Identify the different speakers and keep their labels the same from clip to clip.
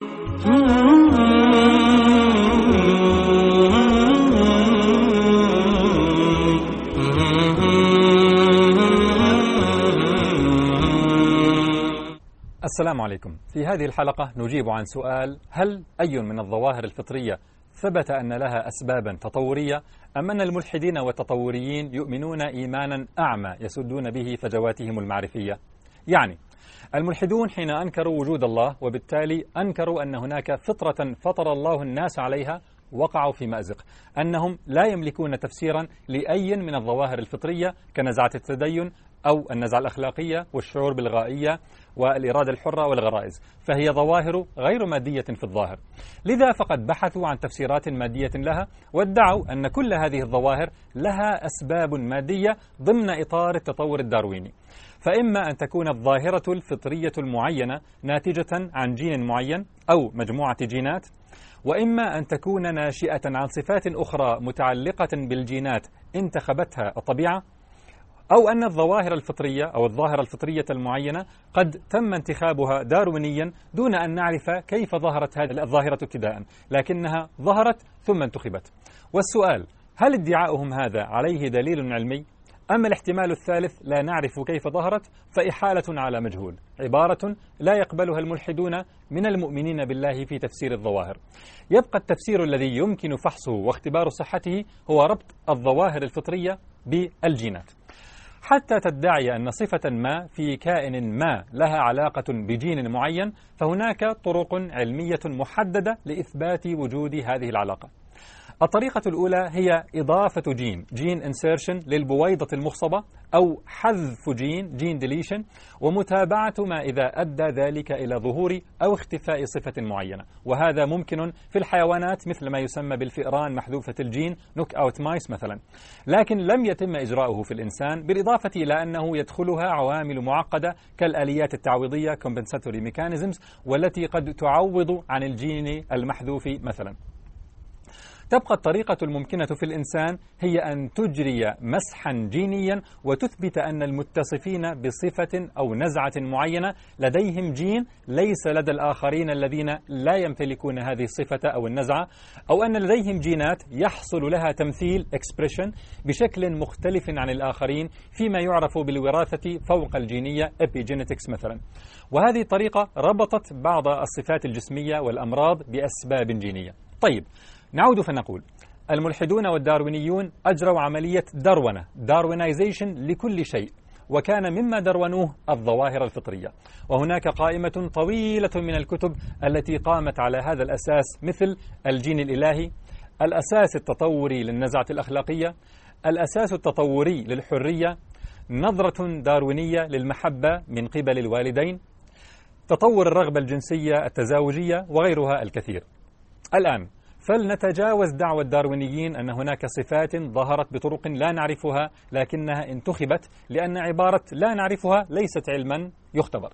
Speaker 1: السلام عليكم. في هذه الحلقة نجيب عن سؤال: هل أي من الظواهر الفطرية ثبت أن لها أسبابا تطورية، أم أن الملحدين والتطوريين يؤمنون إيمانا أعمى يسدون به فجواتهم المعرفية؟ يعني الملحدون حين أنكروا وجود الله وبالتالي أنكروا أن هناك فطرة فطر الله الناس عليها وقعوا في مأزق، أنهم لا يملكون تفسيرا لأي من الظواهر الفطرية كنزعة التدين أو النزعة الأخلاقية والشعور بالغائية والإرادة الحرة والغرائز، فهي ظواهر غير مادية في الظاهر. لذا فقد بحثوا عن تفسيرات مادية لها، وادعوا أن كل هذه الظواهر لها أسباب مادية ضمن إطار التطور الدارويني. فإما أن تكون الظاهرة الفطرية المعينة ناتجة عن جين معين أو مجموعة جينات، وإما أن تكون ناشئة عن صفات أخرى متعلقة بالجينات انتخبتها الطبيعة، أو أن الظواهر الفطرية أو الظاهرة الفطرية المعينة قد تم انتخابها داروينيا دون أن نعرف كيف ظهرت هذه الظاهرة ابتداء، لكنها ظهرت ثم انتخبت. والسؤال: هل ادعاؤهم هذا عليه دليل علمي؟ أما الاحتمال الثالث: لا نعرف كيف ظهرت، فإحالة على مجهول، عبارة لا يقبلها الملحدون من المؤمنين بالله في تفسير الظواهر. يبقى التفسير الذي يمكن فحصه واختبار صحته هو ربط الظواهر الفطرية بالجينات. حتى تدعي أن صفة ما في كائن ما لها علاقة بجين معين، فهناك طرق علمية محددة لإثبات وجود هذه العلاقة. الطريقة الأولى هي إضافة جين insertion للبويضة المخصبة، أو حذف جين deletion، ومتابعة ما إذا أدى ذلك إلى ظهور أو اختفاء صفة معينة. وهذا ممكن في الحيوانات مثل ما يسمى بالفئران محذوفة الجين knock out mice مثلا، لكن لم يتم إجراؤه في الإنسان، بالإضافة إلى أنه يدخلها عوامل معقدة كالآليات التعويضية compensatory mechanisms، والتي قد تعوض عن الجين المحذوف مثلا. تبقى الطريقة الممكنة في الإنسان هي أن تجري مسحا جينيا وتثبت أن المتصفين بصفة أو نزعة معينة لديهم جين ليس لدى الآخرين الذين لا يمتلكون هذه الصفة أو النزعة، أو أن لديهم جينات يحصل لها تمثيل expression بشكل مختلف عن الآخرين فيما يعرف بالوراثة فوق الجينية epigenetics مثلا. وهذه الطريقة ربطت بعض الصفات الجسمية والأمراض بأسباب جينية. طيب، نعود فنقول: الملحدون والداروينيون أجروا عملية درونة Darwinization لكل شيء، وكان مما درونوه الظواهر الفطرية. وهناك قائمة طويلة من الكتب التي قامت على هذا الأساس، مثل الجين الإلهي، الأساس التطوري للنزعة الأخلاقية، الأساس التطوري للحرية، نظرة داروينية للمحبة من قبل الوالدين، تطور الرغبة الجنسية التزاوجية، وغيرها الكثير. الآن فلنتجاوز دعوى الداروينيين أن هناك صفات ظهرت بطرق لا نعرفها لكنها انتخبت، لأن عبارة لا نعرفها ليست علما يختبر.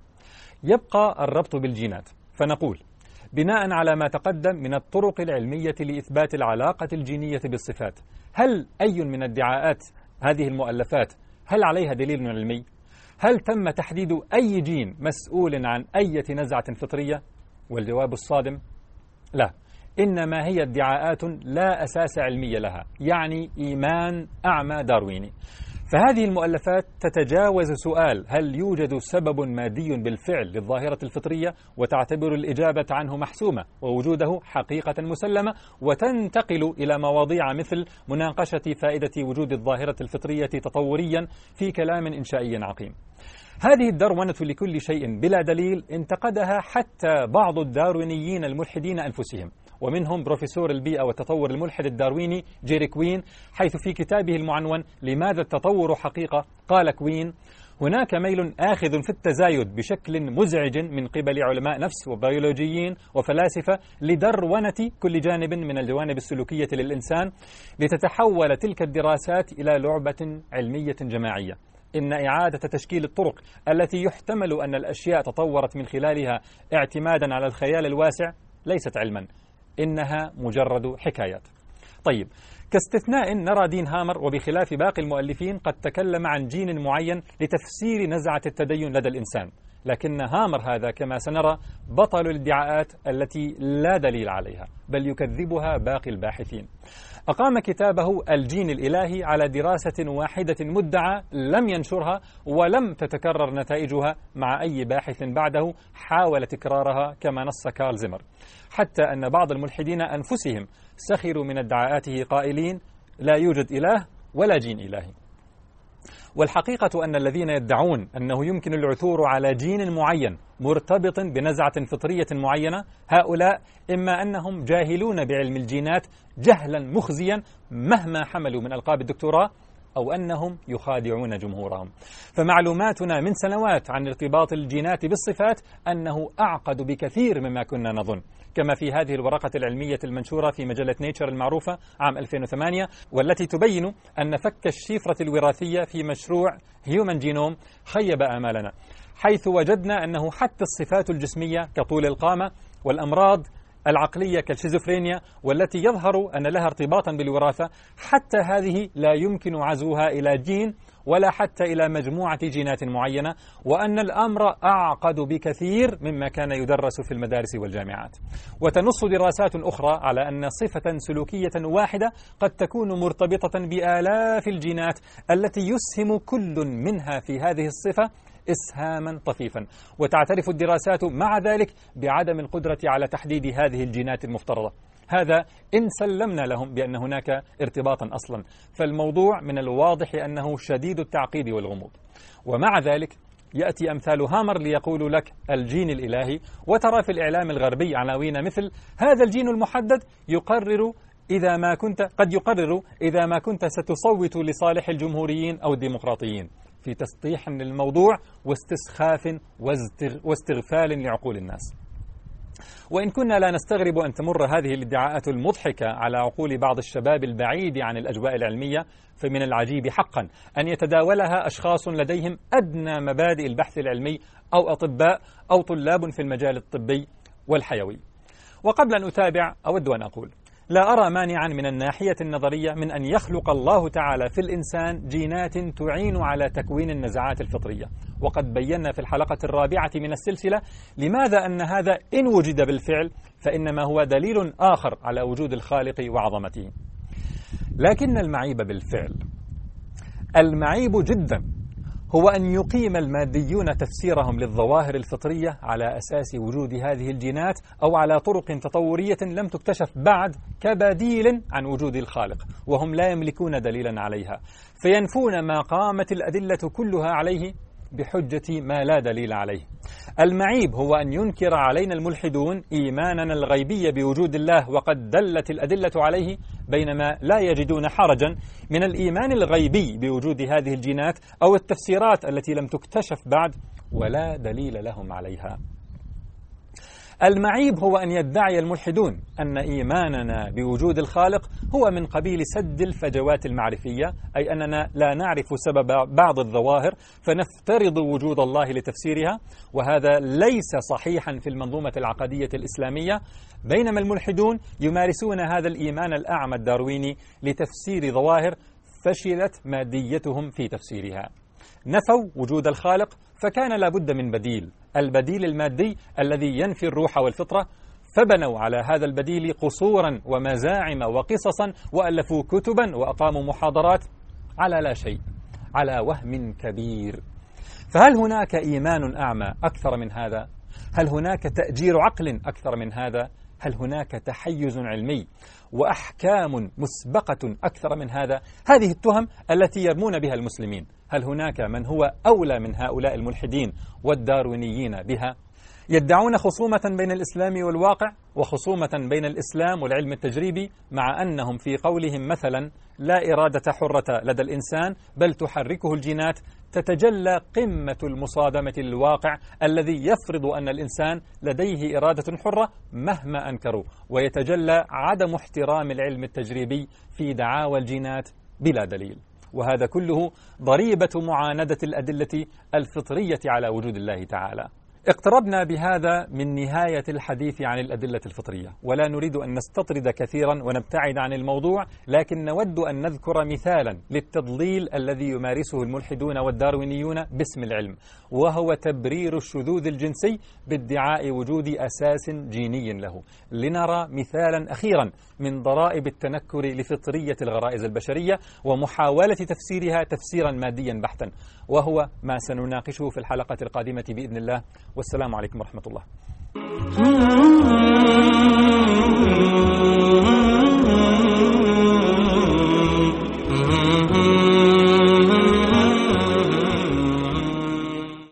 Speaker 1: يبقى الربط بالجينات، فنقول: بناء على ما تقدم من الطرق العلمية لإثبات العلاقة الجينية بالصفات، هل أي من ادعاءات هذه المؤلفات هل عليها دليل علمي؟ هل تم تحديد أي جين مسؤول عن أي نزعة فطرية؟ والجواب الصادم: لا، إنما هي ادعاءات لا أساس علمي لها، يعني إيمان أعمى دارويني. فهذه المؤلفات تتجاوز سؤال هل يوجد سبب مادي بالفعل للظاهرة الفطرية وتعتبر الإجابة عنه محسومة ووجوده حقيقة مسلمة، وتنتقل إلى مواضيع مثل مناقشة فائدة وجود الظاهرة الفطرية تطوريا في كلام إنشائي عقيم. هذه الدرونة لكل شيء بلا دليل انتقدها حتى بعض الداروينيين الملحدين أنفسهم، ومنهم بروفيسور البيئة والتطور الملحد الدارويني جيري كوين، حيث في كتابه المعنون لماذا التطور حقيقة قال كوين: هناك ميل آخذ في التزايد بشكل مزعج من قبل علماء نفس وبيولوجيين وفلاسفة لدرونة كل جانب من الجوانب السلوكية للإنسان، لتتحول تلك الدراسات إلى لعبة علمية جماعية. إن إعادة تشكيل الطرق التي يحتمل أن الأشياء تطورت من خلالها اعتمادا على الخيال الواسع ليست علما، إنها مجرد حكايات. طيب، كاستثناء نرى دين هامر وبخلاف باقي المؤلفين قد تكلم عن جين معين لتفسير نزعة التدين لدى الإنسان، لكن هامر هذا كما سنرى بطل الادعاءات التي لا دليل عليها، بل يكذبها باقي الباحثين. أقام كتابه الجين الإلهي على دراسة واحدة مدعى لم ينشرها ولم تتكرر نتائجها مع أي باحث بعده حاول تكرارها كما نص كارل زيمر، حتى أن بعض الملحدين أنفسهم سخروا من ادعاءاته قائلين لا يوجد إله ولا جين إلهي. والحقيقة أن الذين يدعون أنه يمكن العثور على جين معين مرتبط بنزعة فطرية معينة، هؤلاء إما أنهم جاهلون بعلم الجينات جهلا مخزيا مهما حملوا من ألقاب الدكتوراه، أو أنهم يخادعون جمهورهم. فمعلوماتنا من سنوات عن ارتباط الجينات بالصفات أنه أعقد بكثير مما كنا نظن، كما في هذه الورقة العلمية المنشورة في مجلة نيتشر المعروفة عام 2008، والتي تبين أن فك الشفرة الوراثية في مشروع هيومن جينوم خيب آمالنا، حيث وجدنا أنه حتى الصفات الجسمية كطول القامة والأمراض العقلية كالشيزوفرينيا والتي يظهر أن لها ارتباطا بالوراثة، حتى هذه لا يمكن عزوها إلى جين ولا حتى إلى مجموعة جينات معينة، وأن الأمر أعقد بكثير مما كان يدرس في المدارس والجامعات. وتنص دراسات أخرى على أن صفة سلوكية واحدة قد تكون مرتبطة بآلاف الجينات التي يسهم كل منها في هذه الصفة إسهاما طفيفا، وتعترف الدراسات مع ذلك بعدم القدرة على تحديد هذه الجينات المفترضة. هذا إن سلمنا لهم بأن هناك ارتباطا أصلا، فالموضوع من الواضح أنه شديد التعقيد والغموض. ومع ذلك يأتي أمثال هامر ليقول لك الجين الإلهي، وترى في الإعلام الغربي عناوين مثل هذا الجين المحدد يقرر قد يقرر إذا ما كنت ستصوت لصالح الجمهوريين أو الديمقراطيين، في تسطيح للموضوع واستسخاف واستغفال لعقول الناس. وإن كنا لا نستغرب أن تمر هذه الادعاءات المضحكة على عقول بعض الشباب البعيد عن الأجواء العلمية، فمن العجيب حقا أن يتداولها أشخاص لديهم أدنى مبادئ البحث العلمي أو أطباء أو طلاب في المجال الطبي والحيوي. وقبل أن أتابع أود أن أقول لا أرى مانعا من الناحية النظرية من أن يخلق الله تعالى في الإنسان جينات تعين على تكوين النزعات الفطرية، وقد بينا في الحلقة الرابعة من السلسلة لماذا أن هذا إن وجد بالفعل فإنما هو دليل آخر على وجود الخالق وعظمته. لكن المعيب بالفعل، المعيب جدا، هو أن يقيم الماديون تفسيرهم للظواهر الفطرية على أساس وجود هذه الجينات أو على طرق تطورية لم تكتشف بعد كبديل عن وجود الخالق، وهم لا يملكون دليلا عليها، فينفون ما قامت الأدلة كلها عليه بحجة ما لا دليل عليه. المعيب هو أن ينكر علينا الملحدون إيماننا الغيبي بوجود الله وقد دلت الأدلة عليه، بينما لا يجدون حرجا من الإيمان الغيبي بوجود هذه الجينات أو التفسيرات التي لم تكتشف بعد ولا دليل لهم عليها. المعيب هو أن يدعي الملحدون أن إيماننا بوجود الخالق هو من قبيل سد الفجوات المعرفية، أي أننا لا نعرف سبب بعض الظواهر فنفترض وجود الله لتفسيرها، وهذا ليس صحيحا في المنظومة العقدية الإسلامية، بينما الملحدون يمارسون هذا الإيمان الأعمى الدارويني لتفسير ظواهر فشلت ماديتهم في تفسيرها. نفوا وجود الخالق فكان لابد من بديل، البديل المادي الذي ينفي الروح والفطرة، فبنوا على هذا البديل قصورا ومزاعم وقصصا وألفوا كتبا وأقاموا محاضرات على لا شيء، على وهم كبير. فهل هناك إيمان أعمى أكثر من هذا؟ هل هناك تأجير عقل أكثر من هذا؟ هل هناك تحيز علمي وأحكام مسبقة أكثر من هذا؟ هذه التهم التي يرمون بها المسلمين، هل هناك من هو أولى من هؤلاء الملحدين والداروينيين بها؟ يدعون خصومة بين الإسلام والواقع وخصومة بين الإسلام والعلم التجريبي، مع أنهم في قولهم مثلا لا إرادة حرة لدى الإنسان بل تحركه الجينات، تتجلى قمة المصادمة للواقع الذي يفرض أن الإنسان لديه إرادة حرة مهما أنكروا، ويتجلى عدم احترام العلم التجريبي في دعاوى الجينات بلا دليل. وهذا كله ضريبة معاندة الأدلة الفطرية على وجود الله تعالى. اقتربنا بهذا من نهاية الحديث عن الأدلة الفطرية، ولا نريد أن نستطرد كثيرا ونبتعد عن الموضوع، لكن نود أن نذكر مثالا للتضليل الذي يمارسه الملحدون والداروينيون باسم العلم، وهو تبرير الشذوذ الجنسي بادعاء وجود أساس جيني له. لنرى مثالا أخيرا من ضرائب التنكر لفطرية الغرائز البشرية ومحاولة تفسيرها تفسيرا ماديا بحتا، وهو ما سنناقشه في الحلقة القادمة بإذن الله. والسلام عليكم ورحمة الله.